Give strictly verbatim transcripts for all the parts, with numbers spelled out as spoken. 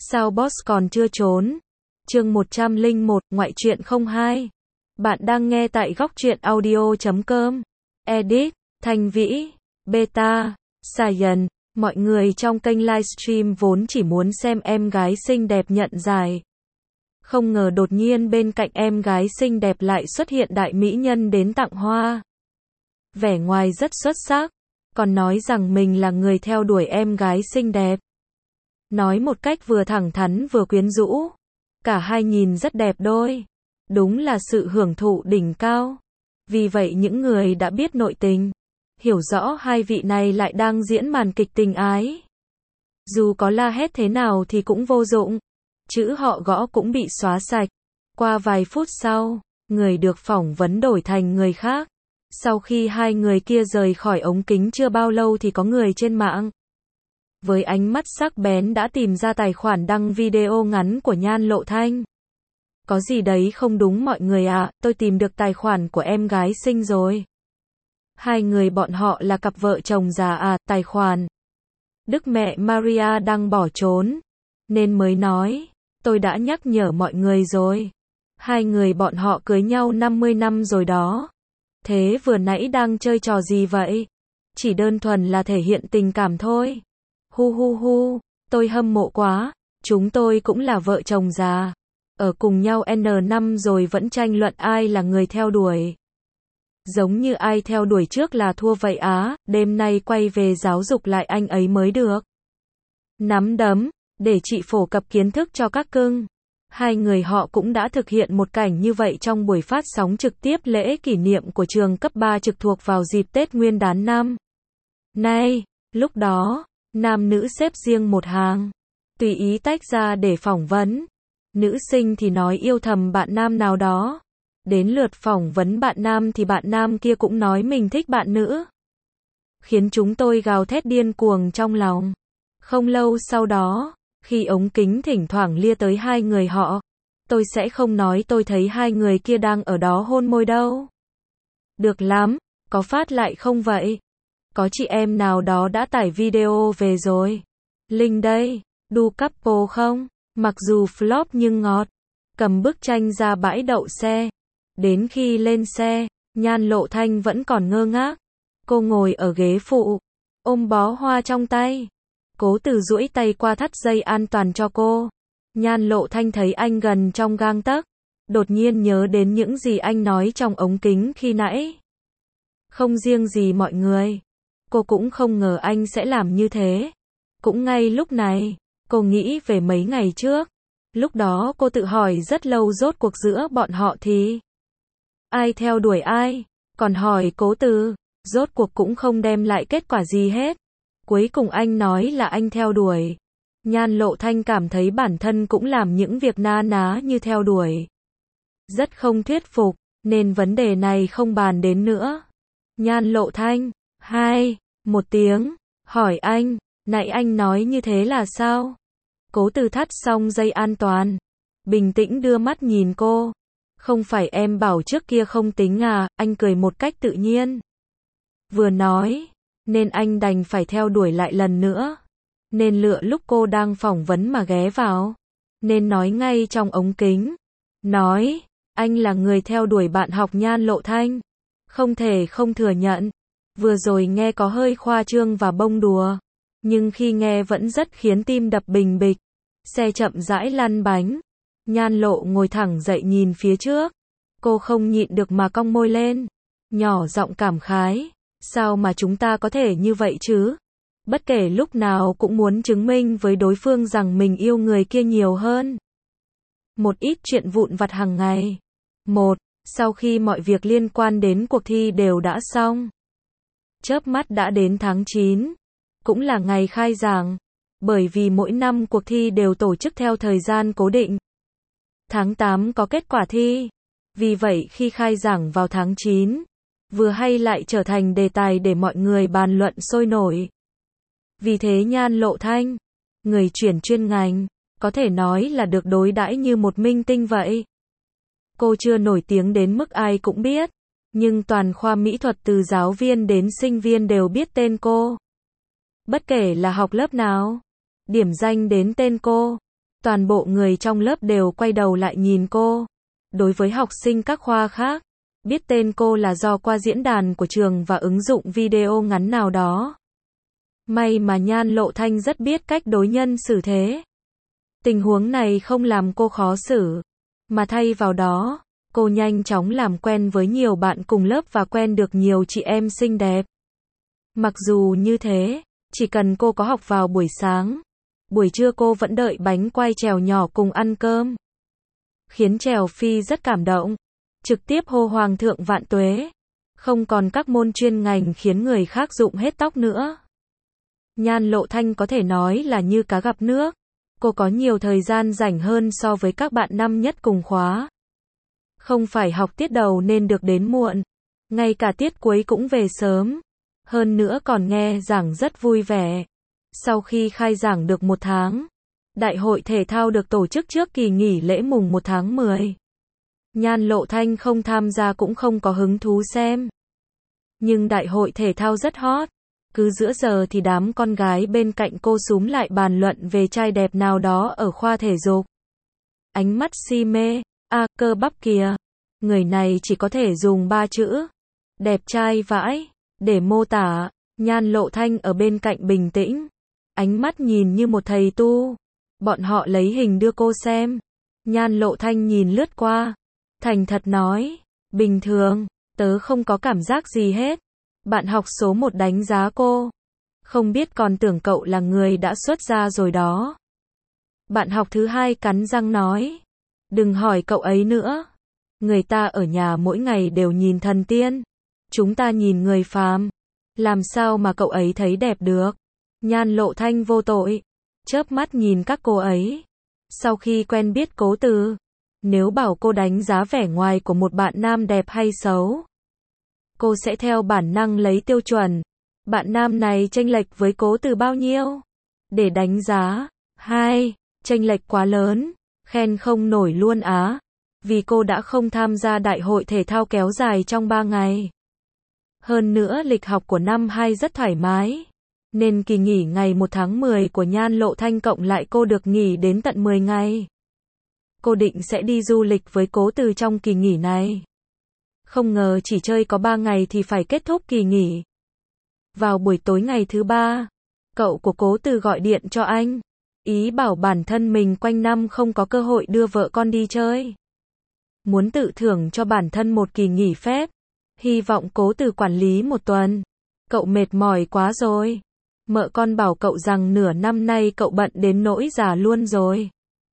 Sao boss còn chưa trốn? Chương một trăm lẻ một, ngoại truyện không hai. Bạn đang nghe tại góc truyện audio chấm com. Edit, Thanh Vĩ, Beta, Saiyan. Mọi người trong kênh livestream vốn chỉ muốn xem em gái xinh đẹp nhận giải. Không ngờ đột nhiên bên cạnh em gái xinh đẹp lại xuất hiện đại mỹ nhân đến tặng hoa. Vẻ ngoài rất xuất sắc, còn nói rằng mình là người theo đuổi em gái xinh đẹp. Nói một cách vừa thẳng thắn vừa quyến rũ. Cả hai nhìn rất đẹp đôi. Đúng là sự hưởng thụ đỉnh cao. Vì vậy những người đã biết nội tình, hiểu rõ hai vị này lại đang diễn màn kịch tình ái. Dù có la hét thế nào thì cũng vô dụng. Chữ họ gõ cũng bị xóa sạch. Qua vài phút sau, người được phỏng vấn đổi thành người khác. Sau khi hai người kia rời khỏi ống kính chưa bao lâu thì có người trên mạng với ánh mắt sắc bén đã tìm ra tài khoản đăng video ngắn của Nhan Lộ Thanh. Có gì đấy không đúng mọi người ạ, à, tôi tìm được tài khoản của em gái xinh rồi. Hai người bọn họ là cặp vợ chồng già à, tài khoản Đức Mẹ Maria đang bỏ trốn, nên mới nói, tôi đã nhắc nhở mọi người rồi. Hai người bọn họ cưới nhau năm mươi năm rồi đó. Thế vừa nãy đang chơi trò gì vậy? Chỉ đơn thuần là thể hiện tình cảm thôi. Hu hu hu, tôi hâm mộ quá, chúng tôi cũng là vợ chồng già. Ở cùng nhau N năm rồi vẫn tranh luận ai là người theo đuổi. Giống như ai theo đuổi trước là thua vậy á, đêm nay quay về giáo dục lại anh ấy mới được. Nắm đấm, để chị phổ cập kiến thức cho các cưng. Hai người họ cũng đã thực hiện một cảnh như vậy trong buổi phát sóng trực tiếp lễ kỷ niệm của trường cấp ba trực thuộc vào dịp Tết Nguyên đán năm nay. Lúc đó, nam nữ xếp riêng một hàng, tùy ý tách ra để phỏng vấn. Nữ sinh thì nói yêu thầm bạn nam nào đó. Đến lượt phỏng vấn bạn nam thì bạn nam kia cũng nói mình thích bạn nữ. Khiến chúng tôi gào thét điên cuồng trong lòng. Không lâu sau đó, khi ống kính thỉnh thoảng lia tới hai người họ, tôi sẽ không nói tôi thấy hai người kia đang ở đó hôn môi đâu. Được lắm, có phát lại không vậy? Có chị em nào đó đã tải video về rồi. Link đây, đu couple không? Mặc dù flop nhưng ngọt. Cầm bức tranh ra bãi đậu xe. Đến khi lên xe, Nhan Lộ Thanh vẫn còn ngơ ngác. Cô ngồi ở ghế phụ, ôm bó hoa trong tay. Cố Từ duỗi tay qua thắt dây an toàn cho cô. Nhan Lộ Thanh thấy anh gần trong gang tấc, đột nhiên nhớ đến những gì anh nói trong ống kính khi nãy. Không riêng gì mọi người, cô cũng không ngờ anh sẽ làm như thế. Cũng ngay lúc này, cô nghĩ về mấy ngày trước. Lúc đó cô tự hỏi rất lâu rốt cuộc giữa bọn họ thì ai theo đuổi ai, còn hỏi Cố Từ, rốt cuộc cũng không đem lại kết quả gì hết. Cuối cùng anh nói là anh theo đuổi. Nhan Lộ Thanh cảm thấy bản thân cũng làm những việc na ná như theo đuổi. Rất không thuyết phục, nên vấn đề này không bàn đến nữa. Nhan Lộ Thanh, hai, một tiếng, hỏi anh, nãy anh nói như thế là sao? Cố Từ thắt xong dây an toàn, bình tĩnh đưa mắt nhìn cô. Không phải em bảo trước kia không tính à, anh cười một cách tự nhiên. Vừa nói, nên anh đành phải theo đuổi lại lần nữa. Nên lựa lúc cô đang phỏng vấn mà ghé vào. Nên nói ngay trong ống kính. Nói, anh là người theo đuổi bạn học Nhan Lộ Thanh. Không thể không thừa nhận. Vừa rồi nghe có hơi khoa trương và bông đùa. Nhưng khi nghe vẫn rất khiến tim đập bình bịch. Xe chậm rãi lăn bánh. Nhan Lộ ngồi thẳng dậy nhìn phía trước. Cô không nhịn được mà cong môi lên. Nhỏ giọng cảm khái. Sao mà chúng ta có thể như vậy chứ? Bất kể lúc nào cũng muốn chứng minh với đối phương rằng mình yêu người kia nhiều hơn. Một ít chuyện vụn vặt hàng ngày. Một, sau khi mọi việc liên quan đến cuộc thi đều đã xong. Chớp mắt đã đến tháng chín. Cũng là ngày khai giảng. Bởi vì mỗi năm cuộc thi đều tổ chức theo thời gian cố định. Tháng tám có kết quả thi. Vì vậy khi khai giảng vào tháng chín, vừa hay lại trở thành đề tài để mọi người bàn luận sôi nổi. Vì thế Nhan Lộ Thanh, người chuyển chuyên ngành, có thể nói là được đối đãi như một minh tinh vậy. Cô chưa nổi tiếng đến mức ai cũng biết, nhưng toàn khoa mỹ thuật từ giáo viên đến sinh viên đều biết tên cô. Bất kể là học lớp nào, điểm danh đến tên cô. Toàn bộ người trong lớp đều quay đầu lại nhìn cô. Đối với học sinh các khoa khác, biết tên cô là do qua diễn đàn của trường và ứng dụng video ngắn nào đó. May mà Nhan Lộ Thanh rất biết cách đối nhân xử thế. Tình huống này không làm cô khó xử, mà thay vào đó, cô nhanh chóng làm quen với nhiều bạn cùng lớp và quen được nhiều chị em xinh đẹp. Mặc dù như thế, chỉ cần cô có học vào buổi sáng, buổi trưa cô vẫn đợi bánh quai Trèo nhỏ cùng ăn cơm. Khiến Trèo Phi rất cảm động, trực tiếp hô Hoàng thượng vạn tuế. Không còn các môn chuyên ngành khiến người khác rụng hết tóc nữa. Nhan Lộ Thanh có thể nói là như cá gặp nước. Cô có nhiều thời gian rảnh hơn so với các bạn năm nhất cùng khóa. Không phải học tiết đầu nên được đến muộn, ngay cả tiết cuối cũng về sớm. Hơn nữa còn nghe giảng rất vui vẻ. Sau khi khai giảng được một tháng, đại hội thể thao được tổ chức trước kỳ nghỉ lễ mùng một tháng mười. Nhan Lộ Thanh không tham gia cũng không có hứng thú xem. Nhưng đại hội thể thao rất hot. Cứ giữa giờ thì đám con gái bên cạnh cô xúm lại bàn luận về trai đẹp nào đó ở khoa thể dục. Ánh mắt si mê, a cơ bắp kìa. Người này chỉ có thể dùng ba chữ. Đẹp trai vãi. Để mô tả. Nhan Lộ Thanh ở bên cạnh bình tĩnh. Ánh mắt nhìn như một thầy tu. Bọn họ lấy hình đưa cô xem. Nhan Lộ Thanh nhìn lướt qua. Thành thật nói. Bình thường. Tớ không có cảm giác gì hết. Bạn học số một đánh giá cô. Không biết còn tưởng cậu là người đã xuất gia rồi đó. Bạn học thứ hai cắn răng nói. Đừng hỏi cậu ấy nữa. Người ta ở nhà mỗi ngày đều nhìn thần tiên. Chúng ta nhìn người phàm. Làm sao mà cậu ấy thấy đẹp được. Nhan Lộ Thanh vô tội. Chớp mắt nhìn các cô ấy. Sau khi quen biết Cố Từ, nếu bảo cô đánh giá vẻ ngoài của một bạn nam đẹp hay xấu, cô sẽ theo bản năng lấy tiêu chuẩn. Bạn nam này chênh lệch với Cố Từ bao nhiêu? Để đánh giá. Hai. Chênh lệch quá lớn. Khen không nổi luôn á. Vì cô đã không tham gia đại hội thể thao kéo dài trong ba ngày. Hơn nữa lịch học của năm hai rất thoải mái. Nên kỳ nghỉ ngày một tháng mười của Nhan Lộ Thanh cộng lại cô được nghỉ đến tận mười ngày. Cô định sẽ đi du lịch với Cố Từ trong kỳ nghỉ này. Không ngờ chỉ chơi có ba ngày thì phải kết thúc kỳ nghỉ. Vào buổi tối ngày thứ ba, cậu của Cố Từ gọi điện cho anh. Ý bảo bản thân mình quanh năm không có cơ hội đưa vợ con đi chơi. Muốn tự thưởng cho bản thân một kỳ nghỉ phép. Hy vọng Cố Từ quản lý một tuần. Cậu mệt mỏi quá rồi. Mợ con bảo cậu rằng nửa năm nay cậu bận đến nỗi già luôn rồi.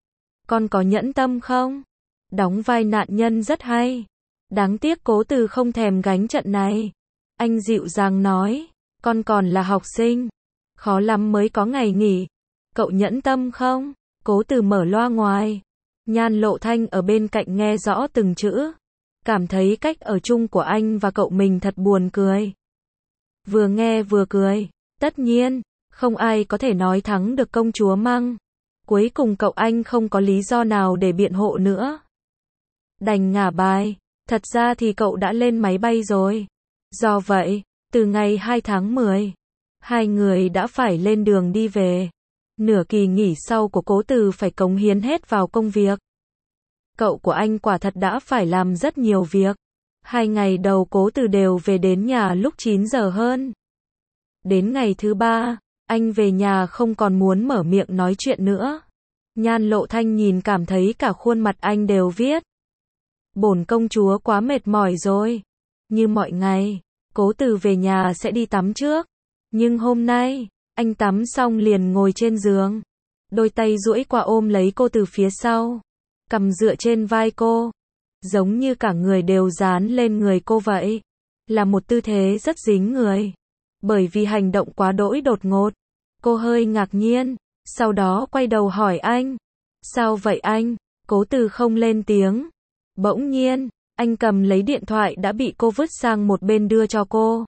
Con có nhẫn tâm không? Đóng vai nạn nhân rất hay. Đáng tiếc Cố Từ không thèm gánh trận này. Anh dịu dàng nói. Con còn là học sinh. Khó lắm mới có ngày nghỉ. Cậu nhẫn tâm không? Cố Từ mở loa ngoài. Nhan Lộ Thanh ở bên cạnh nghe rõ từng chữ. Cảm thấy cách ở chung của anh và cậu mình thật buồn cười. Vừa nghe vừa cười. Tất nhiên, không ai có thể nói thắng được công chúa Măng. Cuối cùng cậu anh không có lý do nào để biện hộ nữa. Đành ngả bài. Thật ra thì cậu đã lên máy bay rồi. Do vậy, từ ngày hai tháng mười, hai người đã phải lên đường đi về. Nửa kỳ nghỉ sau của Cố Từ phải cống hiến hết vào công việc. Cậu của anh quả thật đã phải làm rất nhiều việc. Hai ngày đầu Cố Từ đều về đến nhà lúc chín giờ hơn. Đến ngày thứ ba, anh về nhà không còn muốn mở miệng nói chuyện nữa. Nhan Lộ Thanh nhìn cảm thấy cả khuôn mặt anh đều viết. Bổn công chúa quá mệt mỏi rồi. Như mọi ngày, Cố Từ về nhà sẽ đi tắm trước. Nhưng hôm nay, anh tắm xong liền ngồi trên giường. Đôi tay duỗi qua ôm lấy cô từ phía sau. Cầm dựa trên vai cô. Giống như cả người đều dán lên người cô vậy. Là một tư thế rất dính người. Bởi vì hành động quá đỗi đột ngột. Cô hơi ngạc nhiên. Sau đó quay đầu hỏi anh. Sao vậy anh? Cố Từ không lên tiếng. Bỗng nhiên, anh cầm lấy điện thoại đã bị cô vứt sang một bên đưa cho cô.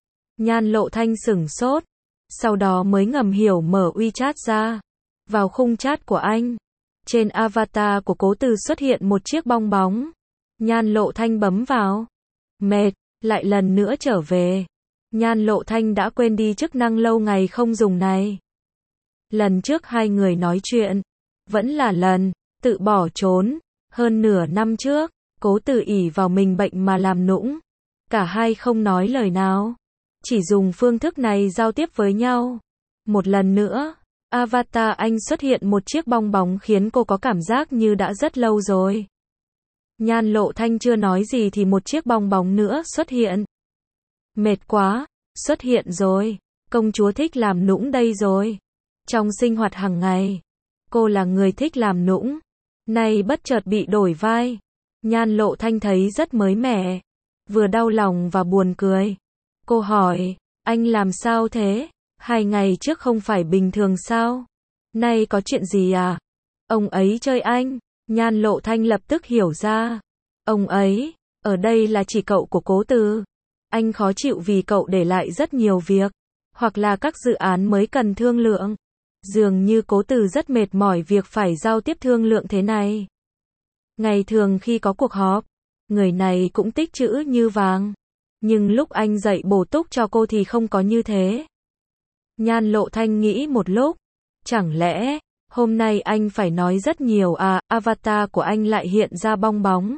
Nhan Lộ Thanh sửng sốt. Sau đó mới ngầm hiểu mở WeChat ra. Vào khung chat của anh. Trên avatar của Cố Từ xuất hiện một chiếc bong bóng. Nhan Lộ Thanh bấm vào. Mệt, lại lần nữa trở về. Nhan Lộ Thanh đã quên đi chức năng lâu ngày không dùng này. Lần trước hai người nói chuyện vẫn là lần tự bỏ trốn. Hơn nửa năm trước, Cố Từ ỷ vào mình bệnh mà làm nũng. Cả hai không nói lời nào, chỉ dùng phương thức này giao tiếp với nhau. Một lần nữa, avatar anh xuất hiện một chiếc bong bóng khiến cô có cảm giác như đã rất lâu rồi. Nhan Lộ Thanh chưa nói gì thì một chiếc bong bóng nữa xuất hiện. Mệt quá, xuất hiện rồi, công chúa thích làm nũng đây rồi. Trong sinh hoạt hàng ngày, cô là người thích làm nũng, nay bất chợt bị đổi vai. Nhan Lộ Thanh thấy rất mới mẻ, vừa đau lòng và buồn cười. Cô hỏi, anh làm sao thế? Hai ngày trước không phải bình thường sao? Nay có chuyện gì à? Ông ấy chơi anh. Nhan Lộ Thanh lập tức hiểu ra. Ông ấy, ở đây là chỉ cậu của Cố Từ. Anh khó chịu vì cậu để lại rất nhiều việc, hoặc là các dự án mới cần thương lượng. Dường như Cố Từ rất mệt mỏi việc phải giao tiếp thương lượng thế này. Ngày thường khi có cuộc họp, người này cũng tích trữ như vàng. Nhưng lúc anh dạy bổ túc cho cô thì không có như thế. Nhan Lộ Thanh nghĩ một lúc. Chẳng lẽ, hôm nay anh phải nói rất nhiều à, avatar của anh lại hiện ra bong bóng.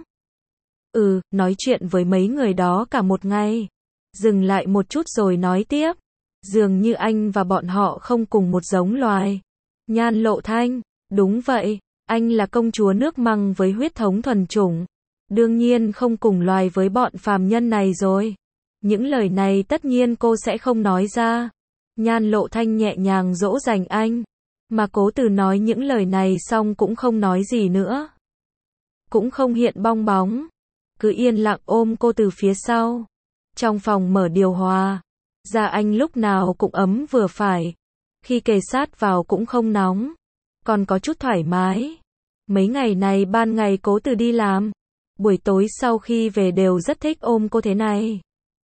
Ừ, nói chuyện với mấy người đó cả một ngày. Dừng lại một chút rồi nói tiếp. Dường như anh và bọn họ không cùng một giống loài. Nhan Lộ Thanh, đúng vậy, anh là công chúa nước Măng với huyết thống thuần chủng. Đương nhiên không cùng loài với bọn phàm nhân này rồi. Những lời này tất nhiên cô sẽ không nói ra. Nhan Lộ Thanh nhẹ nhàng dỗ dành anh. Mà Cố Từ nói những lời này xong cũng không nói gì nữa. Cũng không hiện bong bóng. Cứ yên lặng ôm cô từ phía sau. Trong phòng mở điều hòa. Da anh lúc nào cũng ấm vừa phải. Khi kề sát vào cũng không nóng. Còn có chút thoải mái. Mấy ngày này ban ngày Cố Từ đi làm. Buổi tối sau khi về đều rất thích ôm cô thế này.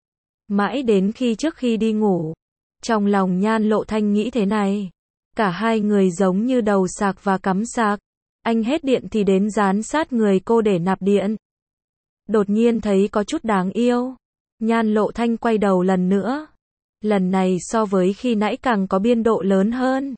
Mãi đến khi trước khi đi ngủ. Trong lòng Nhan Lộ Thanh nghĩ thế này. Cả hai người giống như đầu sạc và cắm sạc. Anh hết điện thì đến dán sát người cô để nạp điện. Đột nhiên thấy có chút đáng yêu. Nhan Lộ Thanh quay đầu lần nữa. Lần này so với khi nãy càng có biên độ lớn hơn.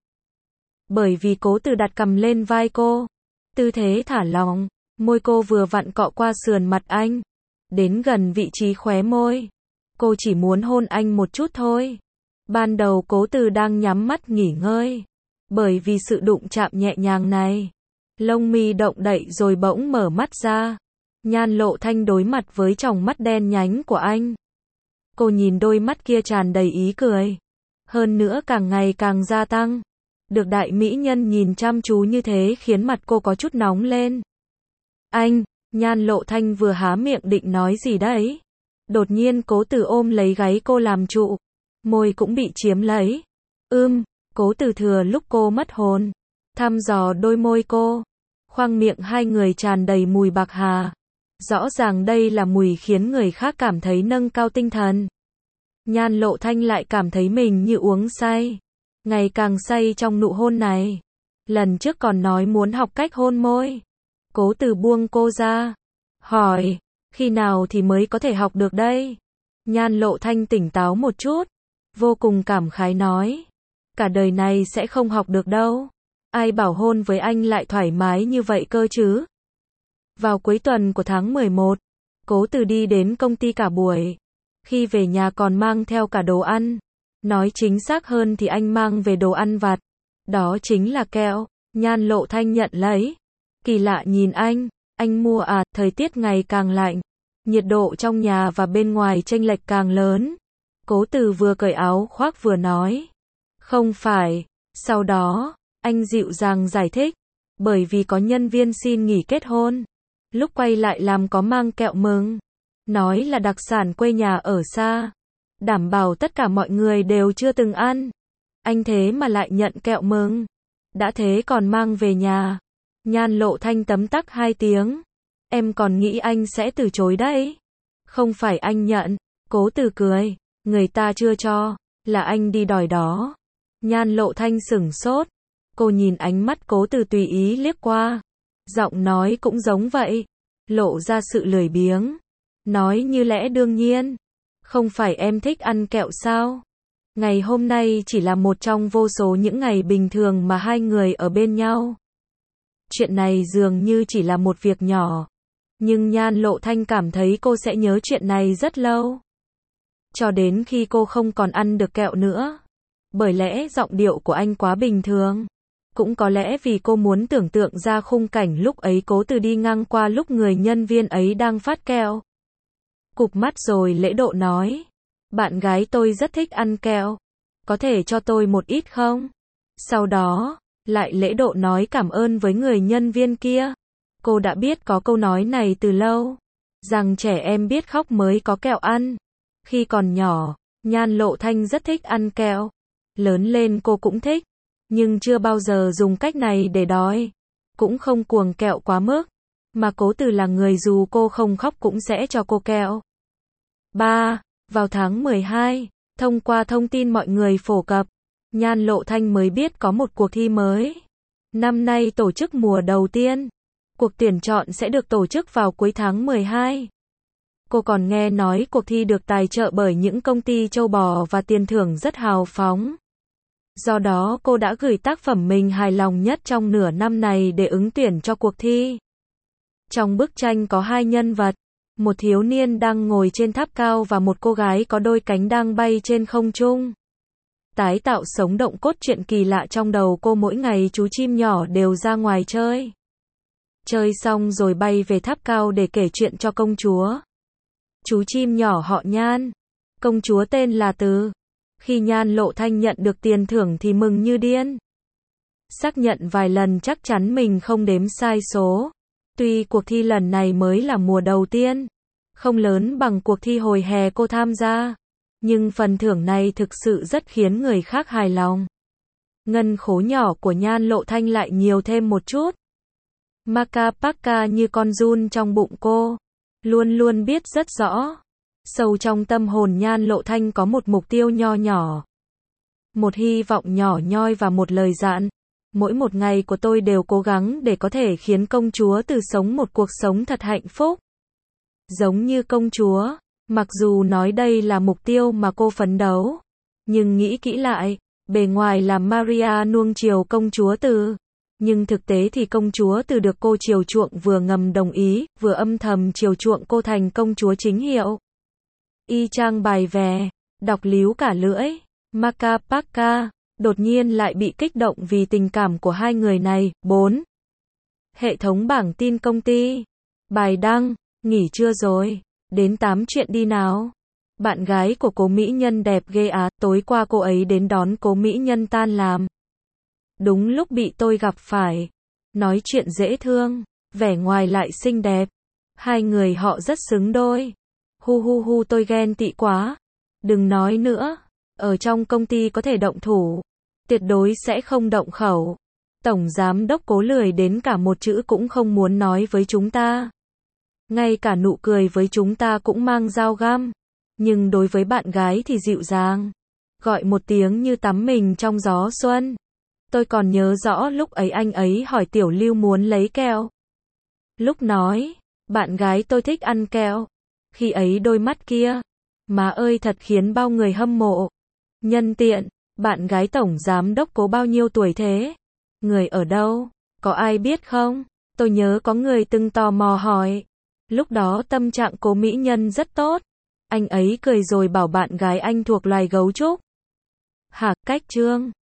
Bởi vì Cố Từ đặt cằm lên vai cô. Tư thế thả lỏng. Môi cô vừa vặn cọ qua sườn mặt anh. Đến gần vị trí khóe môi. Cô chỉ muốn hôn anh một chút thôi. Ban đầu Cố Từ đang nhắm mắt nghỉ ngơi. Bởi vì sự đụng chạm nhẹ nhàng này. Lông mi động đậy rồi bỗng mở mắt ra. Nhan Lộ Thanh đối mặt với tròng mắt đen nhánh của anh. Cô nhìn đôi mắt kia tràn đầy ý cười. Hơn nữa càng ngày càng gia tăng. Được đại mỹ nhân nhìn chăm chú như thế khiến mặt cô có chút nóng lên. Anh, Nhan Lộ Thanh vừa há miệng định nói gì đấy. Đột nhiên Cố Từ ôm lấy gáy cô làm trụ. Môi cũng bị chiếm lấy. Ưm, Cố Từ thừa lúc cô mất hồn. Thăm dò đôi môi cô. Khoang miệng hai người tràn đầy mùi bạc hà. Rõ ràng đây là mùi khiến người khác cảm thấy nâng cao tinh thần. Nhan Lộ Thanh lại cảm thấy mình như uống say. Ngày càng say trong nụ hôn này. Lần trước còn nói muốn học cách hôn môi. Cố Từ buông cô ra. Hỏi, khi nào thì mới có thể học được đây? Nhan Lộ Thanh tỉnh táo một chút. Vô cùng cảm khái nói. Cả đời này sẽ không học được đâu. Ai bảo hôn với anh lại thoải mái như vậy cơ chứ? Vào cuối tuần của tháng mười một, Cố Từ đi đến công ty cả buổi. Khi về nhà còn mang theo cả đồ ăn. Nói chính xác hơn thì anh mang về đồ ăn vặt. Đó chính là kẹo. Nhan Lộ Thanh nhận lấy. Kỳ lạ nhìn anh. Anh mua à, thời tiết ngày càng lạnh. Nhiệt độ trong nhà và bên ngoài chênh lệch càng lớn. Cố Từ vừa cởi áo khoác vừa nói. Không phải. Sau đó, anh dịu dàng giải thích. Bởi vì có nhân viên xin nghỉ kết hôn. Lúc quay lại làm có mang kẹo mừng. Nói là đặc sản quê nhà ở xa. Đảm bảo tất cả mọi người đều chưa từng ăn. Anh thế mà lại nhận kẹo mừng. Đã thế còn mang về nhà. Nhan Lộ Thanh tấm tắc hai tiếng. Em còn nghĩ anh sẽ từ chối đấy. Không phải anh nhận. Cố Từ cười. Người ta chưa cho. Là anh đi đòi đó. Nhan Lộ Thanh sửng sốt. Cô nhìn ánh mắt Cố Từ tùy ý liếc qua. Giọng nói cũng giống vậy. Lộ ra sự lười biếng. Nói như lẽ đương nhiên. Không phải em thích ăn kẹo sao? Ngày hôm nay chỉ là một trong vô số những ngày bình thường mà hai người ở bên nhau. Chuyện này dường như chỉ là một việc nhỏ. Nhưng Nhan Lộ Thanh cảm thấy cô sẽ nhớ chuyện này rất lâu. Cho đến khi cô không còn ăn được kẹo nữa. Bởi lẽ giọng điệu của anh quá bình thường. Cũng có lẽ vì cô muốn tưởng tượng ra khung cảnh lúc ấy Cố Từ đi ngang qua lúc người nhân viên ấy đang phát kẹo. Cụp mắt rồi lễ độ nói. Bạn gái tôi rất thích ăn kẹo. Có thể cho tôi một ít không? Sau đó, lại lễ độ nói cảm ơn với người nhân viên kia. Cô đã biết có câu nói này từ lâu. Rằng trẻ em biết khóc mới có kẹo ăn. Khi còn nhỏ, Nhan Lộ Thanh rất thích ăn kẹo. Lớn lên cô cũng thích. Nhưng chưa bao giờ dùng cách này để đòi. Cũng không cuồng kẹo quá mức. Mà Cố Từ là người dù cô không khóc cũng sẽ cho cô kẹo. ba. Vào tháng mười hai, thông qua thông tin mọi người phổ cập, Nhan Lộ Thanh mới biết có một cuộc thi mới. Năm nay tổ chức mùa đầu tiên. Cuộc tuyển chọn sẽ được tổ chức vào cuối tháng mười hai. Cô còn nghe nói cuộc thi được tài trợ bởi những công ty châu bò và tiền thưởng rất hào phóng. Do đó cô đã gửi tác phẩm mình hài lòng nhất trong nửa năm này để ứng tuyển cho cuộc thi. Trong bức tranh có hai nhân vật. Một thiếu niên đang ngồi trên tháp cao và một cô gái có đôi cánh đang bay trên không trung. Tái tạo sống động cốt truyện kỳ lạ trong đầu cô. Mỗi ngày chú chim nhỏ đều ra ngoài chơi. Chơi xong rồi bay về tháp cao để kể chuyện cho công chúa. Chú chim nhỏ họ Nhan. Công chúa tên là Từ. Khi Nhan Lộ Thanh nhận được tiền thưởng thì mừng như điên. Xác nhận vài lần chắc chắn mình không đếm sai số. Tuy cuộc thi lần này mới là mùa đầu tiên, không lớn bằng cuộc thi hồi hè cô tham gia, nhưng phần thưởng này thực sự rất khiến người khác hài lòng. Ngân khố nhỏ của Nhan Lộ Thanh lại nhiều thêm một chút. Maka Paka như con giun trong bụng cô, luôn luôn biết rất rõ. Sâu trong tâm hồn Nhan Lộ Thanh có một mục tiêu nho nhỏ. Một hy vọng nhỏ nhoi và một lời dặn. Mỗi một ngày của tôi đều cố gắng để có thể khiến công chúa Từ sống một cuộc sống thật hạnh phúc. Giống như công chúa, mặc dù nói đây là mục tiêu mà cô phấn đấu, nhưng nghĩ kỹ lại, bề ngoài là Maria nuông chiều công chúa Từ, nhưng thực tế thì công chúa Từ được cô chiều chuộng vừa ngầm đồng ý, vừa âm thầm chiều chuộng cô thành công chúa chính hiệu. Y chang bài về, đọc líu cả lưỡi, Maka Paka đột nhiên lại bị kích động vì tình cảm của hai người này. bốn. Hệ thống bảng tin công ty. Bài đăng, nghỉ trưa rồi, đến tám chuyện đi nào. Bạn gái của Cố mỹ nhân đẹp ghê á, tối qua cô ấy đến đón Cố mỹ nhân tan làm. Đúng lúc bị tôi gặp phải. Nói chuyện dễ thương, vẻ ngoài lại xinh đẹp. Hai người họ rất xứng đôi. Hu hu hu tôi ghen tị quá. Đừng nói nữa, ở trong công ty có thể động thủ. Tuyệt đối sẽ không động khẩu. Tổng giám đốc Cố lười đến cả một chữ cũng không muốn nói với chúng ta. Ngay cả nụ cười với chúng ta cũng mang dao găm. Nhưng đối với bạn gái thì dịu dàng. Gọi một tiếng như tắm mình trong gió xuân. Tôi còn nhớ rõ lúc ấy anh ấy hỏi Tiểu Lưu muốn lấy kẹo. Lúc nói, bạn gái tôi thích ăn kẹo. Khi ấy đôi mắt kia, má ơi thật khiến bao người hâm mộ. Nhân tiện, bạn gái tổng giám đốc Cố bao nhiêu tuổi thế? Người ở đâu? Có ai biết không? Tôi nhớ có người từng tò mò hỏi. Lúc đó tâm trạng Cố mỹ nhân rất tốt. Anh ấy cười rồi bảo bạn gái anh thuộc loài gấu trúc. Hả, cách trương.